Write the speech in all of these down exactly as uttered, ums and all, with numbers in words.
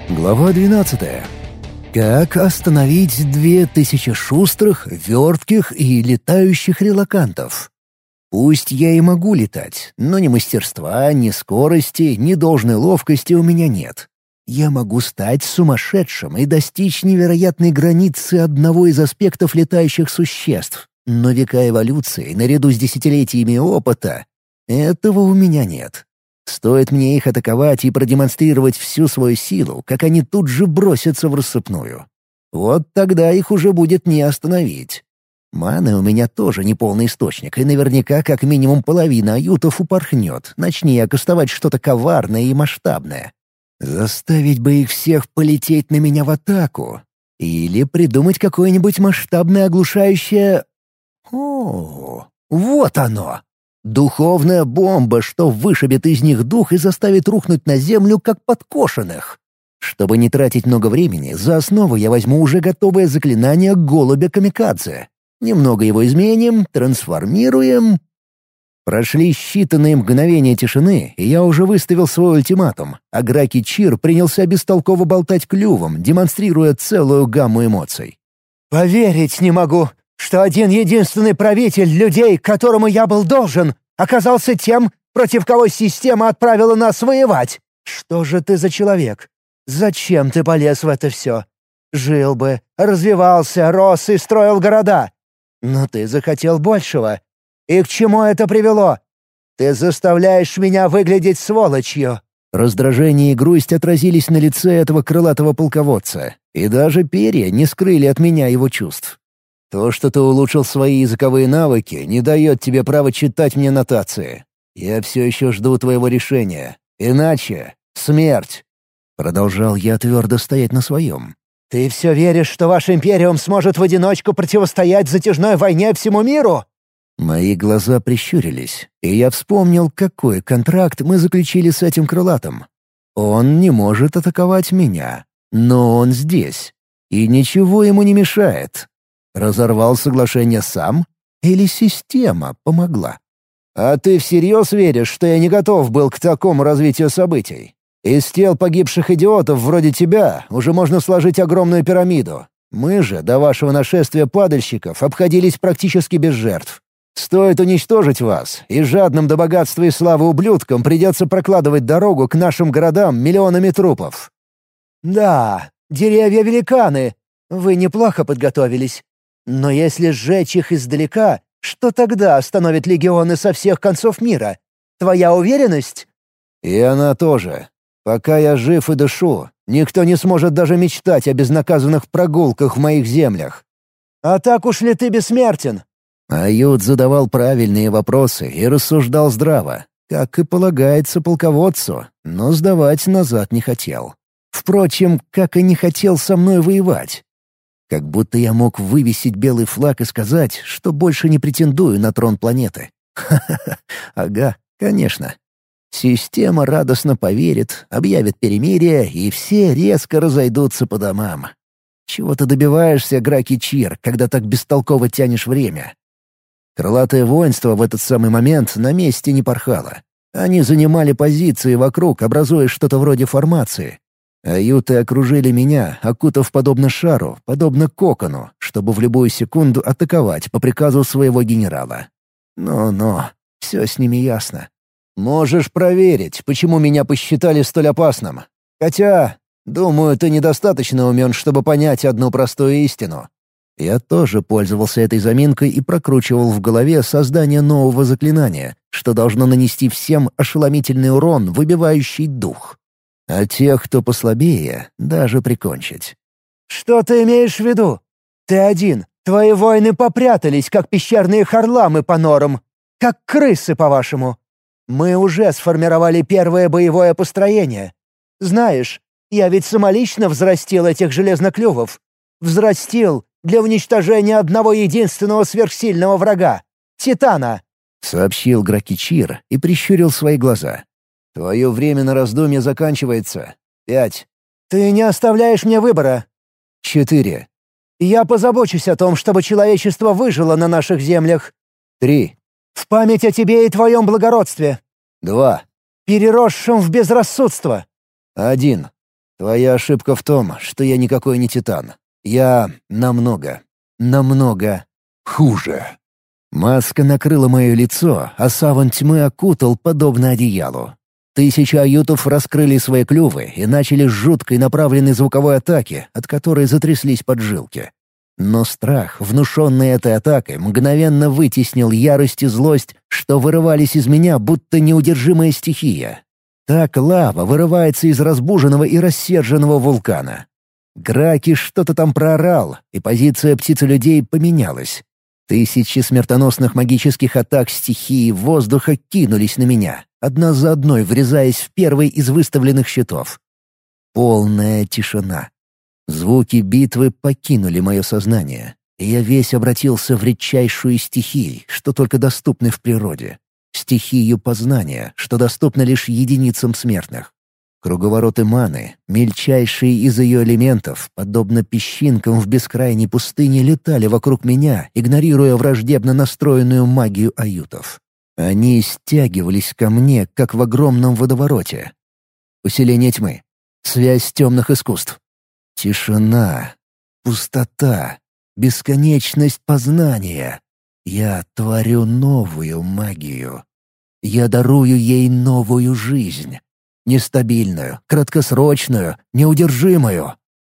Глава двенадцатая. Как остановить две тысячи шустрых, вертких и летающих релокантов? Пусть я и могу летать, но ни мастерства, ни скорости, ни должной ловкости у меня нет. Я могу стать сумасшедшим и достичь невероятной границы одного из аспектов летающих существ, но века эволюции, наряду с десятилетиями опыта, этого у меня нет. Стоит мне их атаковать и продемонстрировать всю свою силу, как они тут же бросятся в рассыпную. Вот тогда их уже будет не остановить. Маны у меня тоже не полный источник, и наверняка как минимум половина аютов упорхнет, начни я кастовать что-то коварное и масштабное. Заставить бы их всех полететь на меня в атаку. Или придумать какое-нибудь масштабное оглушающее... О, вот оно! Духовная бомба, что вышибет из них дух и заставит рухнуть на землю, как подкошенных. Чтобы не тратить много времени, за основу я возьму уже готовое заклинание голубя-камикадзе. Немного его изменим, трансформируем. Прошли считанные мгновения тишины, и я уже выставил свой ультиматум, а Граки Чир принялся бестолково болтать клювом, демонстрируя целую гамму эмоций. «Поверить не могу, что один единственный правитель людей, которому я был должен, оказался тем, против кого система отправила нас воевать. Что же ты за человек? Зачем ты полез в это все? Жил бы, развивался, рос и строил города. Но ты захотел большего. И к чему это привело? Ты заставляешь меня выглядеть сволочью». Раздражение и грусть отразились на лице этого крылатого полководца, и даже перья не скрыли от меня его чувств. То, что ты улучшил свои языковые навыки, не дает тебе права читать мне нотации. Я все еще жду твоего решения. Иначе — смерть. Продолжал я твердо стоять на своем. «Ты все веришь, что ваш Империум сможет в одиночку противостоять затяжной войне всему миру?» Мои глаза прищурились, и я вспомнил, какой контракт мы заключили с этим крылатым. Он не может атаковать меня, но он здесь, и ничего ему не мешает. Разорвал соглашение сам? Или система помогла? «А ты всерьез веришь, что я не готов был к такому развитию событий? Из тел погибших идиотов вроде тебя уже можно сложить огромную пирамиду. Мы же до вашего нашествия падальщиков обходились практически без жертв. Стоит уничтожить вас, и жадным до богатства и славы ублюдкам придется прокладывать дорогу к нашим городам миллионами трупов». «Да, деревья-великаны. Вы неплохо подготовились. Но если сжечь их издалека, что тогда остановит легионы со всех концов мира? Твоя уверенность?» «И она тоже. Пока я жив и дышу, никто не сможет даже мечтать о безнаказанных прогулках в моих землях». «А так уж ли ты бессмертен?» Ают задавал правильные вопросы и рассуждал здраво, как и полагается полководцу, но сдавать назад не хотел. Впрочем, как и не хотел со мной воевать. Как будто я мог вывесить белый флаг и сказать, что больше не претендую на трон планеты. Ха-ха-ха, ага, конечно. Система радостно поверит, объявит перемирие, и все резко разойдутся по домам. Чего ты добиваешься, Граки Чир, когда так бестолково тянешь время? Крылатое воинство в этот самый момент на месте не порхало. Они занимали позиции вокруг, образуя что-то вроде формации. Аюты окружили меня, окутав подобно шару, подобно кокону, чтобы в любую секунду атаковать по приказу своего генерала. Ну-ну, все с ними ясно. Можешь проверить, почему меня посчитали столь опасным. Хотя, думаю, ты недостаточно умен, чтобы понять одну простую истину. Я тоже пользовался этой заминкой и прокручивал в голове создание нового заклинания, что должно нанести всем ошеломительный урон, выбивающий дух. А тех, кто послабее, даже прикончить. «Что ты имеешь в виду? Ты один. Твои воины попрятались, как пещерные харламы по норам. Как крысы, по-вашему. Мы уже сформировали первое боевое построение. Знаешь, я ведь самолично взрастил этих железноклювов. Взрастил для уничтожения одного единственного сверхсильного врага — Титана», — сообщил Граки Чир и прищурил свои глаза. «Твое время на раздумье заканчивается. Пять». «Ты не оставляешь мне выбора». «Четыре». «Я позабочусь о том, чтобы человечество выжило на наших землях». «Три». «В память о тебе и твоем благородстве». «Два». «Переросшем в безрассудство». «Один». Твоя ошибка в том, что я никакой не Титан. Я намного, намного хуже». Маска накрыла мое лицо, а саван тьмы окутал, подобно одеялу. Тысячи аютов раскрыли свои клювы и начали с жуткой направленной звуковой атаки, от которой затряслись поджилки. Но страх, внушенный этой атакой, мгновенно вытеснил ярость и злость, что вырывались из меня, будто неудержимая стихия. Так лава вырывается из разбуженного и рассерженного вулкана. Граки что-то там проорал, и позиция птицы-людей поменялась. Тысячи смертоносных магических атак стихии воздуха кинулись на меня, одна за одной врезаясь в первый из выставленных щитов. Полная тишина. Звуки битвы покинули мое сознание, и я весь обратился в редчайшую стихию, что только доступны в природе. Стихию познания, что доступна лишь единицам смертных. Круговороты маны, мельчайшие из ее элементов, подобно песчинкам в бескрайней пустыне, летали вокруг меня, игнорируя враждебно настроенную магию аютов. Они стягивались ко мне, как в огромном водовороте. Усиление тьмы. Связь темных искусств. Тишина. Пустота. Бесконечность познания. Я творю новую магию. Я дарую ей новую жизнь. Нестабильную, краткосрочную, неудержимую.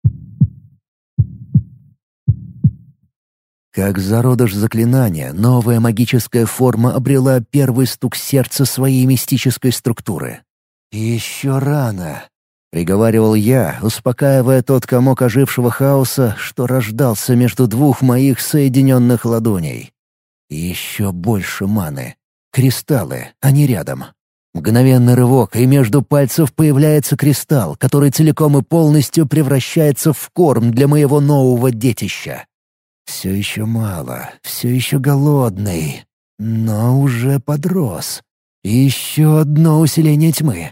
Как зародыш заклинания, новая магическая форма обрела первый стук сердца своей мистической структуры. «Еще рано», — приговаривал я, успокаивая тот комок ожившего хаоса, что рождался между двух моих соединенных ладоней. «Еще больше маны. Кристаллы, они рядом». Мгновенный рывок, и между пальцев появляется кристалл, который целиком и полностью превращается в корм для моего нового детища. Все еще мало, все еще голодный, но уже подрос. Еще одно усиление тьмы.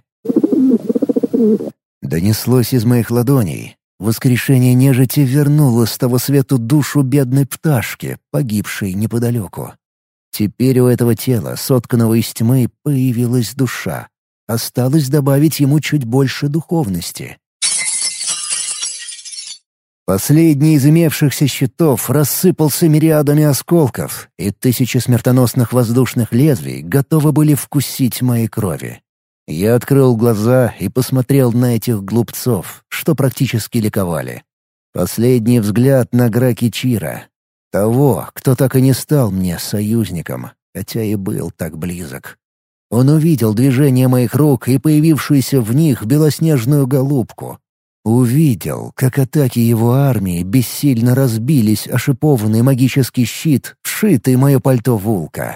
Донеслось из моих ладоней. Воскрешение нежити вернуло с того свету душу бедной пташки, погибшей неподалеку. Теперь у этого тела, сотканного из тьмы, появилась душа. Осталось добавить ему чуть больше духовности. Последний из имевшихся щитов рассыпался мириадами осколков, и тысячи смертоносных воздушных лезвий готовы были вкусить моей крови. Я открыл глаза и посмотрел на этих глупцов, что практически ликовали. Последний взгляд на Граки Чира. Того, кто так и не стал мне союзником, хотя и был так близок. Он увидел движение моих рук и появившуюся в них белоснежную голубку. Увидел, как атаки его армии бессильно разбились о шипованный магический щит, вшитый в мое пальто вулка.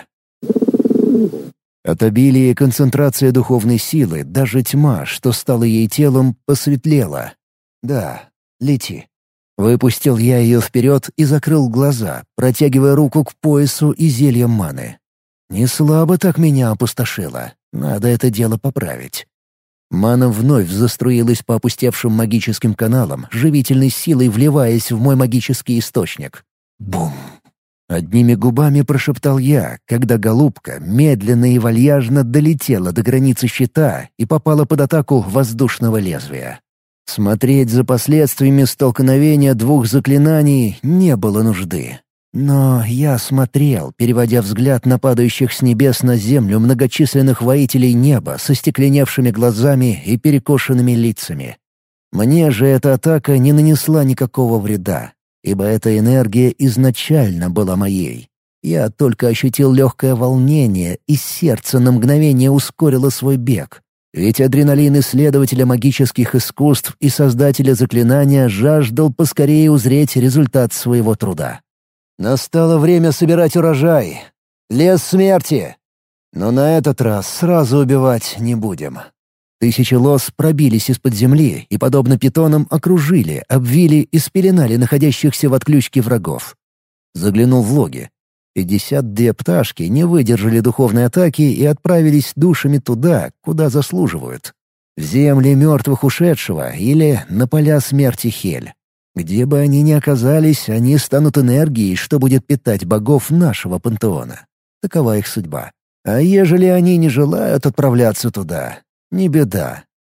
От обилия и концентрации духовной силы даже тьма, что стала ей телом, посветлела. «Да, лети». Выпустил я ее вперед и закрыл глаза, протягивая руку к поясу и зельям маны. Не слабо так меня опустошило. Надо это дело поправить. Мана вновь заструилась по опустевшим магическим каналам, живительной силой вливаясь в мой магический источник. Бум! Одними губами прошептал я, когда голубка медленно и вальяжно долетела до границы щита и попала под атаку воздушного лезвия. Смотреть за последствиями столкновения двух заклинаний не было нужды. Но я смотрел, переводя взгляд на падающих с небес на землю многочисленных воителей неба со стекленевшими глазами и перекошенными лицами. Мне же эта атака не нанесла никакого вреда, ибо эта энергия изначально была моей. Я только ощутил легкое волнение, и сердце на мгновение ускорило свой бег. Ведь адреналин исследователя магических искусств и создателя заклинания жаждал поскорее узреть результат своего труда. Настало время собирать урожай. Лес смерти. Но на этот раз сразу убивать не будем. Тысячи лос пробились из-под земли и, подобно питонам, окружили, обвили и спеленали находящихся в отключке врагов. Заглянул в логи. Пятьдесят две пташки не выдержали духовной атаки и отправились душами туда, куда заслуживают. В земли мертвых ушедшего или на поля смерти Хель. Где бы они ни оказались, они станут энергией, что будет питать богов нашего пантеона. Такова их судьба. А ежели они не желают отправляться туда, не беда.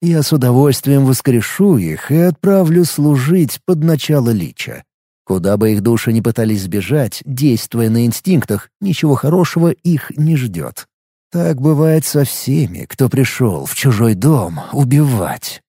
Я с удовольствием воскрешу их и отправлю служить под начало лича. Куда бы их души ни пытались сбежать, действуя на инстинктах, ничего хорошего их не ждет. Так бывает со всеми, кто пришел в чужой дом убивать.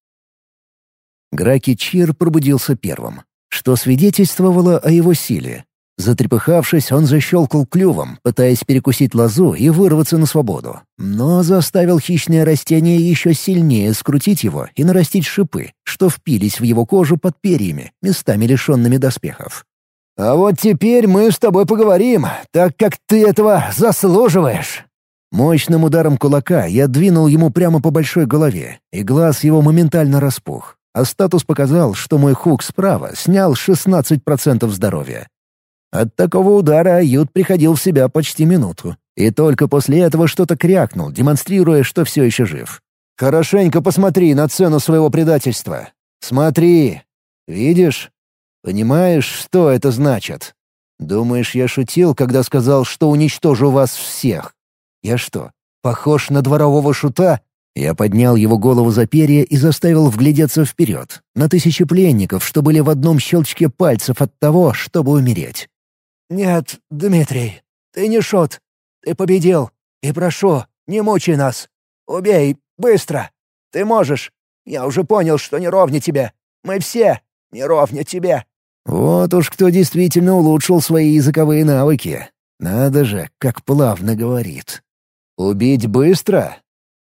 Граки Чир пробудился первым, что свидетельствовало о его силе. Затрепыхавшись, он защелкал клювом, пытаясь перекусить лозу и вырваться на свободу, но заставил хищное растение еще сильнее скрутить его и нарастить шипы, что впились в его кожу под перьями, местами лишенными доспехов. «А вот теперь мы с тобой поговорим, так как ты этого заслуживаешь!» Мощным ударом кулака я двинул ему прямо по большой голове, и глаз его моментально распух, а статус показал, что мой хук справа снял шестнадцать процентов здоровья. От такого удара Ают приходил в себя почти минуту, и только после этого что-то крякнул, демонстрируя, что все еще жив. «Хорошенько посмотри на цену своего предательства. Смотри. Видишь? Понимаешь, что это значит? Думаешь, я шутил, когда сказал, что уничтожу вас всех? Я что, похож на дворового шута?» Я поднял его голову за перья и заставил вглядеться вперед, на тысячи пленников, что были в одном щелчке пальцев от того, чтобы умереть. «Нет, Дмитрий, ты не шут. Ты победил. И прошу, не мучай нас. Убей, быстро. Ты можешь. Я уже понял, что не ровня тебе. Мы все не ровня тебе». Вот уж кто действительно улучшил свои языковые навыки. Надо же, как плавно говорит. «Убить быстро?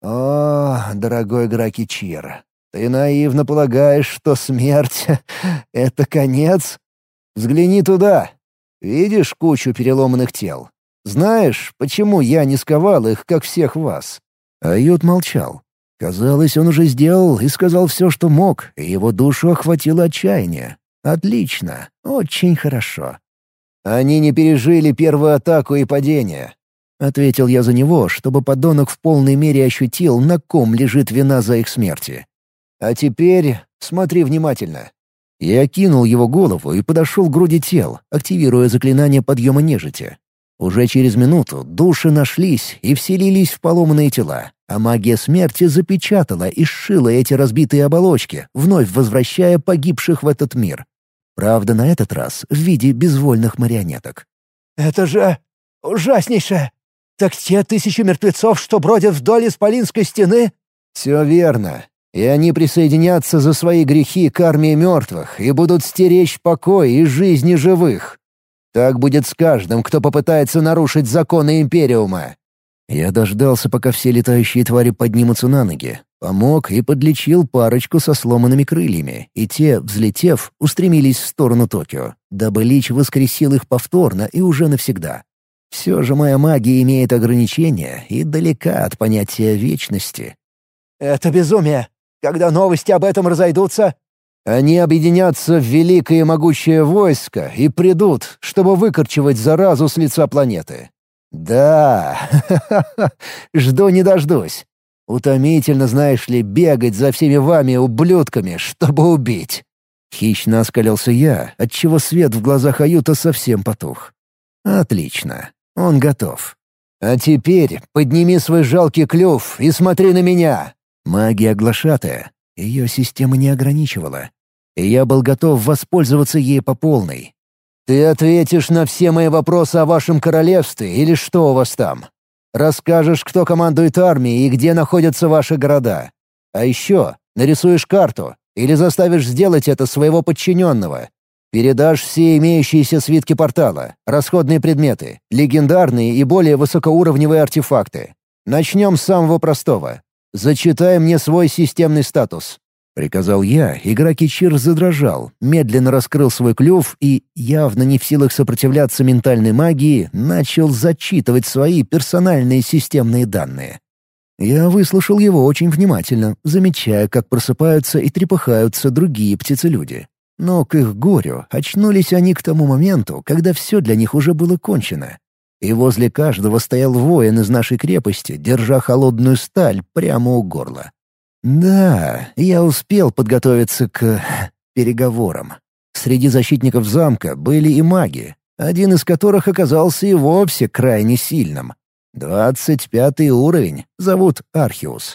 О, дорогой Граки Чир, ты наивно полагаешь, что смерть — это конец? Взгляни туда. Видишь кучу переломанных тел? Знаешь, почему я не сковал их, как всех вас?» Ают молчал. Казалось, он уже сделал и сказал все, что мог, и его душу охватило отчаяние. Отлично, очень хорошо. «Они не пережили первую атаку и падение», — ответил я за него, чтобы подонок в полной мере ощутил, на ком лежит вина за их смерти. «А теперь смотри внимательно». Я кинул его голову и подошел к груди тел, активируя заклинание подъема нежити. Уже через минуту души нашлись и вселились в поломанные тела, а магия смерти запечатала и сшила эти разбитые оболочки, вновь возвращая погибших в этот мир. Правда, на этот раз в виде безвольных марионеток. «Это же ужаснейшее! Так те тысячи мертвецов, что бродят вдоль Исполинской стены?» «Все верно. И они присоединятся за свои грехи к армии мертвых и будут стеречь покой и жизни живых. Так будет с каждым, кто попытается нарушить законы Империума». Я дождался, пока все летающие твари поднимутся на ноги, помог и подлечил парочку со сломанными крыльями, и те, взлетев, устремились в сторону Токио, дабы Лич воскресил их повторно и уже навсегда. Все же моя магия имеет ограничения и далека от понятия вечности. «Это безумие! Когда новости об этом разойдутся...» «Они объединятся в великое и могучее войско и придут, чтобы выкорчевать заразу с лица планеты. Да, жду не дождусь. Утомительно, знаешь ли, бегать за всеми вами, ублюдками, чтобы убить». Хищно оскалился я, отчего свет в глазах Аюта совсем потух. «Отлично, он готов. А теперь подними свой жалкий клюв и смотри на меня». Магия глашатая. Ее система не ограничивала. И я был готов воспользоваться ей по полной. «Ты ответишь на все мои вопросы о вашем королевстве или что у вас там? Расскажешь, кто командует армией и где находятся ваши города. А еще нарисуешь карту или заставишь сделать это своего подчиненного. Передашь все имеющиеся свитки портала, расходные предметы, легендарные и более высокоуровневые артефакты. Начнем с самого простого. Зачитай мне свой системный статус», — приказал я, и Граки Чир задрожал, медленно раскрыл свой клюв и, явно не в силах сопротивляться ментальной магии, начал зачитывать свои персональные системные данные. Я выслушал его очень внимательно, замечая, как просыпаются и трепыхаются другие птицелюди. Но к их горю очнулись они к тому моменту, когда все для них уже было кончено. И возле каждого стоял воин из нашей крепости, держа холодную сталь прямо у горла. Да, я успел подготовиться к переговорам. Среди защитников замка были и маги, один из которых оказался и вовсе крайне сильным. Двадцать пятый уровень, зовут Архиус.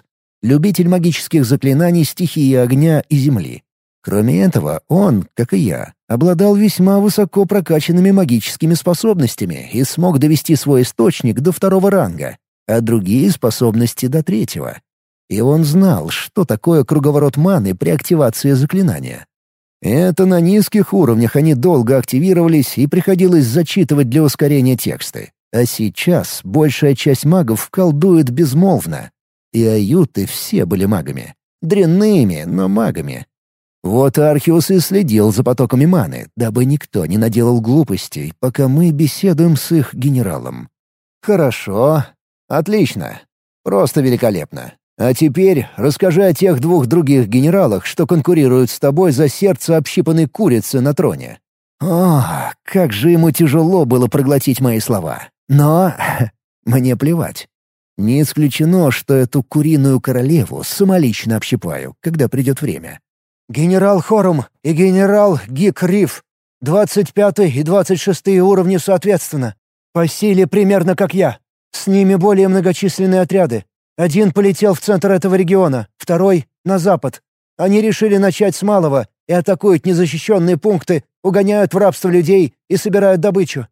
любитель магических заклинаний стихии огня и земли. Кроме этого, он, как и я, обладал весьма высоко прокачанными магическими способностями и смог довести свой источник до второго ранга, а другие способности до третьего. И он знал, что такое круговорот маны при активации заклинания. Это на низких уровнях они долго активировались и приходилось зачитывать для ускорения тексты. А сейчас большая часть магов колдует безмолвно. И аюты все были магами. Дрянными, но магами. Вот Архиус и следил за потоками маны, дабы никто не наделал глупостей, пока мы беседуем с их генералом. «Хорошо. Отлично. Просто великолепно. А теперь расскажи о тех двух других генералах, что конкурируют с тобой за сердце общипанной курицы на троне». О, как же ему тяжело было проглотить мои слова. Но мне плевать. Не исключено, что эту куриную королеву самолично общипаю, когда придет время. «Генерал Хорум и генерал Гик Риф. Двадцать пятый и двадцать шестый уровни соответственно. По силе примерно как я. С ними более многочисленные отряды. Один полетел в центр этого региона, второй — на запад. Они решили начать с малого и атакуют незащищенные пункты, угоняют в рабство людей и собирают добычу».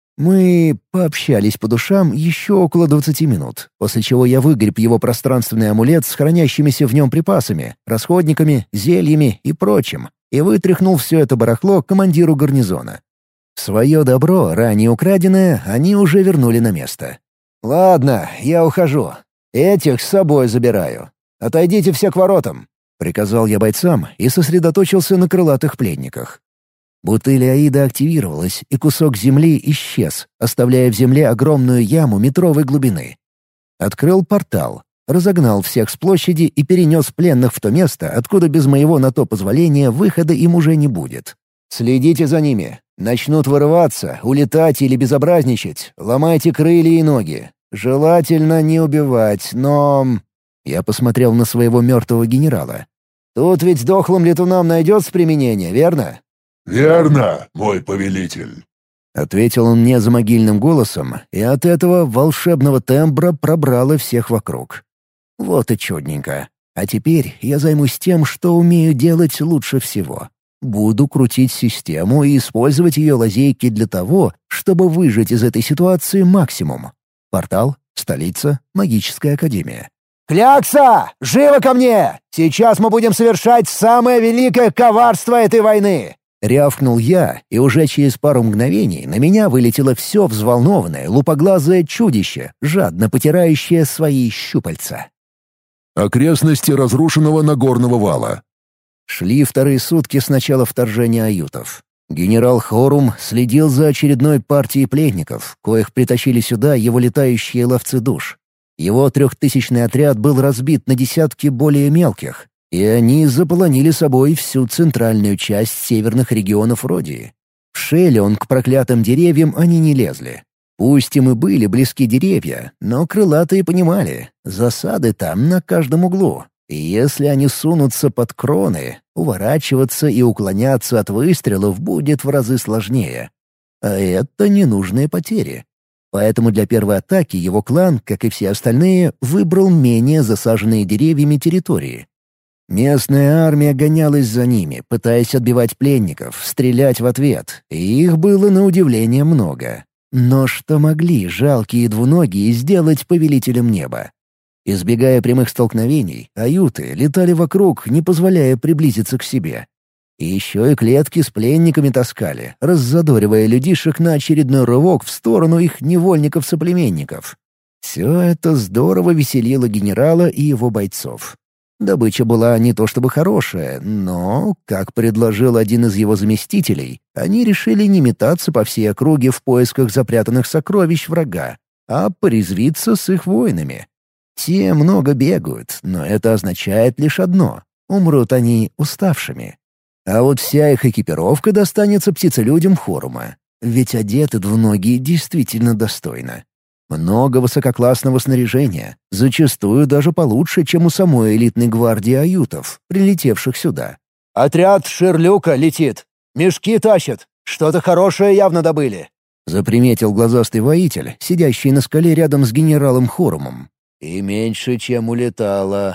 Мы пообщались по душам еще около двадцати минут, после чего я выгреб его пространственный амулет с хранящимися в нем припасами, расходниками, зельями и прочим, и вытряхнул все это барахло командиру гарнизона. Свое добро, ранее украденное, они уже вернули на место. «Ладно, я ухожу. Этих с собой забираю. Отойдите все к воротам», — приказал я бойцам и сосредоточился на крылатых пленниках. Бутыль Аида активировалась, и кусок земли исчез, оставляя в земле огромную яму метровой глубины. Открыл портал, разогнал всех с площади и перенес пленных в то место, откуда без моего на то позволения выхода им уже не будет. «Следите за ними. Начнут вырываться, улетать или безобразничать. Ломайте крылья и ноги. Желательно не убивать, но...» Я посмотрел на своего мертвого генерала. «Тут ведь дохлым летунам найдется применение, верно?» «Верно, мой повелитель», — ответил он мне замогильным голосом, и от этого волшебного тембра пробрало всех вокруг. Вот и чудненько. А теперь я займусь тем, что умею делать лучше всего. Буду крутить систему и использовать ее лазейки для того, чтобы выжать из этой ситуации максимум. Портал, столица, магическая академия. «Клякса! Живо ко мне! Сейчас мы будем совершать самое великое коварство этой войны!» Рявкнул я, и уже через пару мгновений на меня вылетело все взволнованное, лупоглазое чудище, жадно потирающее свои щупальца. Окрестности разрушенного Нагорного вала. Шли вторые сутки с начала вторжения аютов. Генерал Хорум следил за очередной партией пленников, коих притащили сюда его летающие ловцы душ. Его трехтысячный отряд был разбит на десятки более мелких, и они заполонили собой всю центральную часть северных регионов Родии. В Шелеон к проклятым деревьям они не лезли. Пусть им и были близки деревья, но крылатые понимали, засады там на каждом углу. И если они сунутся под кроны, уворачиваться и уклоняться от выстрелов будет в разы сложнее. А это ненужные потери. Поэтому для первой атаки его клан, как и все остальные, выбрал менее засаженные деревьями территории. Местная армия гонялась за ними, пытаясь отбивать пленников, стрелять в ответ, и их было на удивление много. Но что могли жалкие двуногие сделать повелителем неба? Избегая прямых столкновений, аюты летали вокруг, не позволяя приблизиться к себе. И еще и клетки с пленниками таскали, раззадоривая людишек на очередной рывок в сторону их невольников-соплеменников. Все это здорово веселило генерала и его бойцов. Добыча была не то чтобы хорошая, но, как предложил один из его заместителей, они решили не метаться по всей округе в поисках запрятанных сокровищ врага, а порезвиться с их воинами. Те много бегают, но это означает лишь одно — умрут они уставшими. А вот вся их экипировка достанется птицелюдям Хорума, ведь одеты двуногие действительно достойно. Много высококлассного снаряжения, зачастую даже получше, чем у самой элитной гвардии аютов, прилетевших сюда. «Отряд Шерлюка летит. Мешки тащат. Что-то хорошее явно добыли», — заприметил глазастый воитель, сидящий на скале рядом с генералом Хорумом. «И меньше, чем улетало»,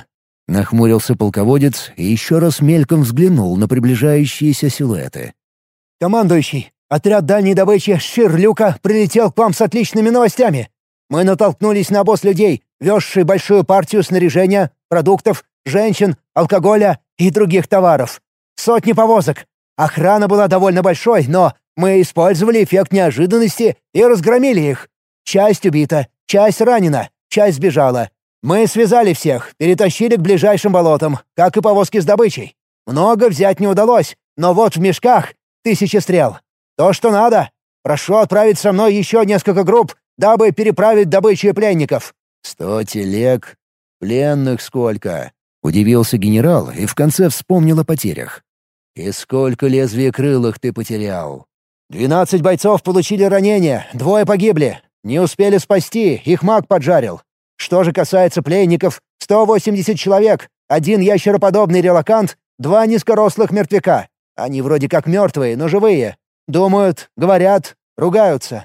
Нахмурился полководец и еще раз мельком взглянул на приближающиеся силуэты. «Командующий, отряд дальней добычи Ширлюка прилетел к вам с отличными новостями. Мы натолкнулись на обоз людей, везший большую партию снаряжения, продуктов, женщин, алкоголя и других товаров. Сотни повозок. Охрана была довольно большой, но мы использовали эффект неожиданности и разгромили их. Часть убита, часть ранена, часть сбежала. Мы связали всех, перетащили к ближайшим болотам, как и повозки с добычей. Много взять не удалось, но вот в мешках тысячи стрел. То, что надо. Прошу отправить со мной еще несколько групп, дабы переправить добычу и пленников». «Сто телег? Пленных сколько?» — удивился генерал и в конце вспомнил о потерях. «И сколько лезвиекрылых ты потерял?» «Двенадцать бойцов получили ранения, двое погибли. Не успели спасти, их маг поджарил. Что же касается пленников, сто восемьдесят человек, один ящероподобный релакант, два низкорослых мертвяка. Они вроде как мертвые, но живые. Думают, говорят, ругаются».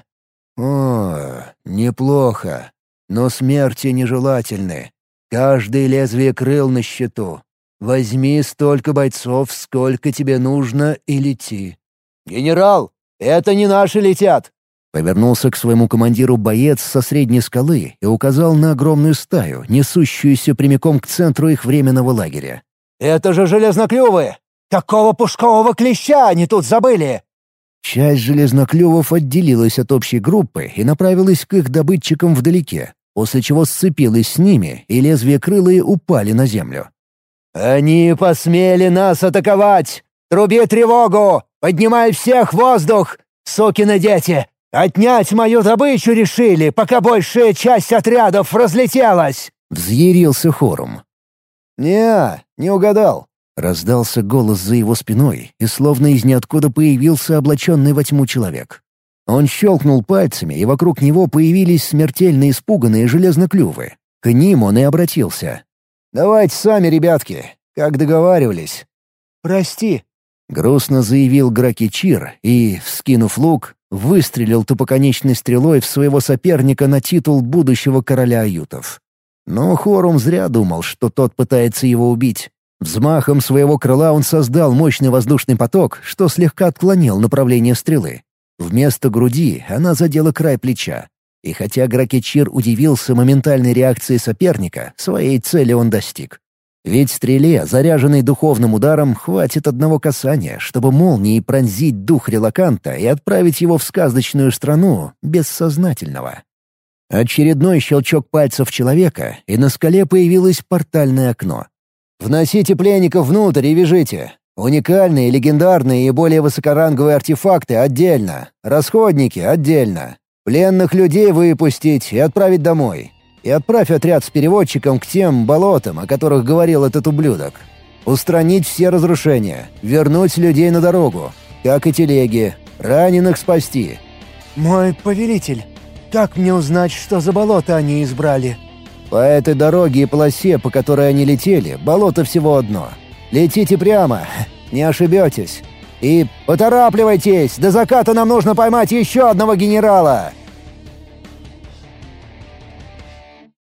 «О, неплохо. Но смерти нежелательны. Каждое лезвие крыл на счету. Возьми столько бойцов, сколько тебе нужно, и лети». «Генерал, это не наши летят!» Повернулся к своему командиру боец со средней скалы и указал на огромную стаю, несущуюся прямиком к центру их временного лагеря. «Это же железноклювые! Какого пушкового клеща они тут забыли?» Часть железноклювов отделилась от общей группы и направилась к их добытчикам вдалеке, после чего сцепилась с ними, и лезвиекрылые упали на землю. «Они посмели нас атаковать! Труби тревогу! Поднимай всех в воздух! Сукины дети! Отнять мою добычу решили, пока большая часть отрядов разлетелась!» Взъярился хором. «Не, не угадал». Раздался голос за его спиной, и словно из ниоткуда появился облаченный во тьму человек. Он щелкнул пальцами, и вокруг него появились смертельно испуганные железноклювы. К ним он и обратился. «Давайте сами, ребятки, как договаривались». «Прости», — грустно заявил Граки-Чир и, вскинув лук, выстрелил тупоконечной стрелой в своего соперника на титул будущего короля аютов. Но Хорум зря думал, что тот пытается его убить. Взмахом своего крыла он создал мощный воздушный поток, что слегка отклонил направление стрелы. Вместо груди она задела край плеча. И хотя Граки-Чир удивился моментальной реакции соперника, своей цели он достиг. Ведь стреле, заряженной духовным ударом, хватит одного касания, чтобы молнией пронзить дух релаканта и отправить его в сказочную страну бессознательного. Очередной щелчок пальцев человека, и на скале появилось портальное окно. «Вносите пленников внутрь и вяжите. Уникальные, легендарные и более высокоранговые артефакты отдельно, расходники отдельно. Пленных людей выпустить и отправить домой. И отправь отряд с переводчиком к тем болотам, о которых говорил этот ублюдок. Устранить все разрушения, вернуть людей на дорогу, как и телеги, раненых спасти». «Мой повелитель, как мне узнать, что за болото они избрали?» «По этой дороге и полосе, по которой они летели, болото всего одно. Летите прямо, не ошибетесь. И поторапливайтесь, до заката нам нужно поймать еще одного генерала!»